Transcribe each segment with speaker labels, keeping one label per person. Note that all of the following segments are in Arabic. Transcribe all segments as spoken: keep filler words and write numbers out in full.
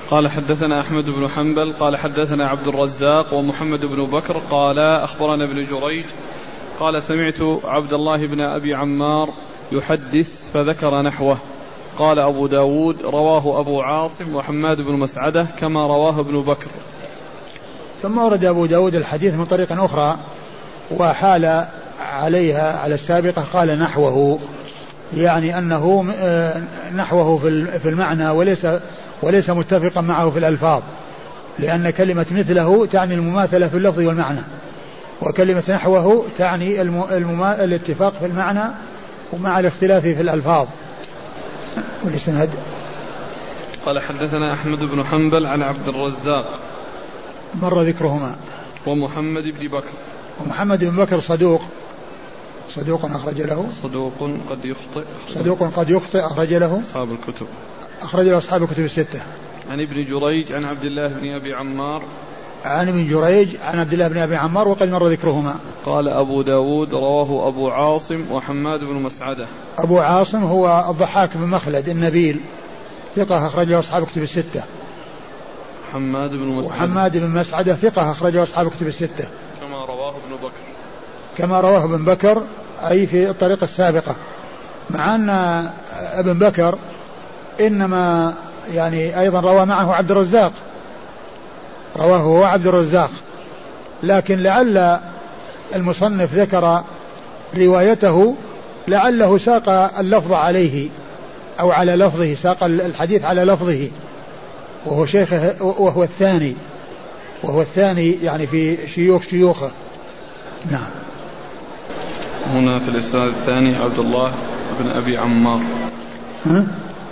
Speaker 1: قال حدثنا أحمد بن حنبل قال حدثنا عبد الرزاق ومحمد بن بكر قال أخبرنا ابن جريج قال سمعت عبد الله بن أبي عمار يحدث فذكر نحوه. قال أبو داود رواه أبو عاصم وحماد بن مسعدة كما رواه ابن بكر.
Speaker 2: ثم ورد أبو داود الحديث من طريق أخرى وحال عليها على السابقة قال نحوه، يعني أنه نحوه في المعنى وليس وليس متفقا معه في الألفاظ، لأن كلمة مثله تعني المماثلة في اللفظ والمعنى، وكلمة نحوه تعني المما... الاتفاق في المعنى ومع الاختلاف في الألفاظ. والإسناد
Speaker 1: قال حدثنا أحمد بن حنبل عن عبد الرزاق
Speaker 2: مر ذكرهما
Speaker 1: ومحمد بن بكر.
Speaker 2: ومحمد بن بكر صدوق صدوق أخرج له
Speaker 1: صدوق قد يخطئ
Speaker 2: صدوق قد يخطئ أخرج له
Speaker 1: أصحاب الكتب
Speaker 2: أخرج له أصحاب الكتب الستة.
Speaker 1: عن ابن جريج عن عبد الله بن أبي عمار
Speaker 2: عن ابن جريج عن عبد الله بن أبي عمار وقد مر ذكرهما.
Speaker 1: قال أبو داود رواه أبو عاصم وحماد بن مسعدة.
Speaker 2: أبو عاصم هو الضحاك بن مخلد النبيل ثقة أخرج له أصحاب الكتب الستة.
Speaker 1: حماد بن مسعدة
Speaker 2: وحماد بن مسعدة ثقة أخرج له أصحاب الكتب الستة
Speaker 1: كما رواه ابن بكر
Speaker 2: كما رواه ابن بكر أي في الطريقة السابقة، مع أن ابن بكر إنما يعني أيضا روى معه عبد الرزاق، رواه هو عبد الرزاق، لكن لعل المصنف ذكر روايته لعله ساق اللفظ عليه أو على لفظه، ساق الحديث على لفظه، وهو شيخه وهو الثاني وهو الثاني يعني في شيوخ شيوخه. نعم.
Speaker 1: هنا في الإسناد الثاني عبد الله بن أبي عمار.
Speaker 2: ها؟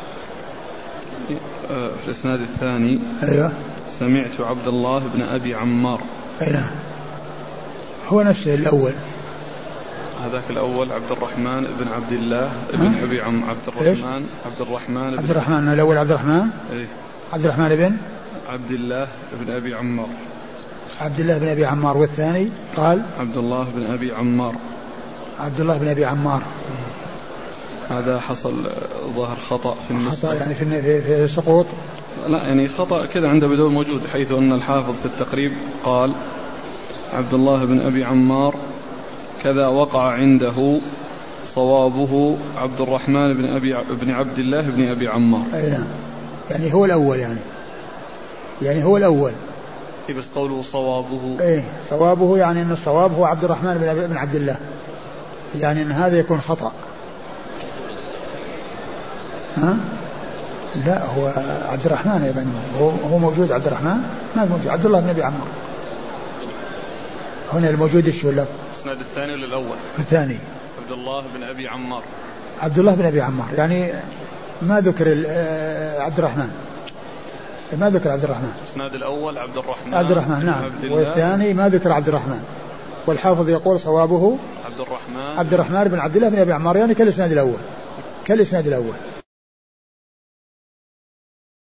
Speaker 1: في الإسناد الثاني
Speaker 2: أيوة.
Speaker 1: سمعت عبد الله بن أبي عمار.
Speaker 2: أيوة. هو نفسه الأول.
Speaker 1: هذاك الأول عبد الرحمن بن عبد الله بن أبي عم عبد الرحمن عبد الرحمن
Speaker 2: عبد الرحمن الأول عبد الرحمن
Speaker 1: إيه؟
Speaker 2: عبد الرحمن بن
Speaker 1: عبد الله بن أبي عمار.
Speaker 2: عبد الله بن أبي عمار. والثاني قال
Speaker 1: عبد الله بن أبي عمار.
Speaker 2: عبد الله بن أبي عمار.
Speaker 1: هذا حصل ظاهر خطأ في النسبة،
Speaker 2: خطأ يعني في في, في سقوط.
Speaker 1: لا يعني خطأ كذا عند بدون موجود، حيث أن الحافظ في التقريب قال عبد الله بن أبي عمار كذا وقع عنده صوابه عبد الرحمن بن أبي بن عبد الله بن أبي عمار.
Speaker 2: أي نعم، يعني هو الأول يعني يعني هو الأول.
Speaker 1: إيه بس قوله صوابه
Speaker 2: إيه صوابه يعني أن الصواب هو عبد الرحمن بن أبي بن عبد الله، يعني أن هذا يكون خطأ. ها؟ لا هو عبد الرحمن أيضا هو, هو موجود عبد الرحمن ما موجود عبد الله بن أبي عمار. هنا الموجود الشو اللفظ
Speaker 1: الإسناد الثاني ولا الأول؟
Speaker 2: الثاني.
Speaker 1: عبد الله بن أبي عمار.
Speaker 2: عبد الله بن أبي عمار يعني ما ذكر عبد الرحمن، ما ذكر عبد الرحمن.
Speaker 1: الإسناد الأول عبد الرحمن
Speaker 2: عبد الرحمن نعم، والثاني ما ذكر عبد الرحمن، والحافظ يقول صوابه
Speaker 1: عبد الرحمن
Speaker 2: عبد الرحمن بن عبد الله بن أبي عمار، يعني كالإسناد الأول كالإسناد الأول.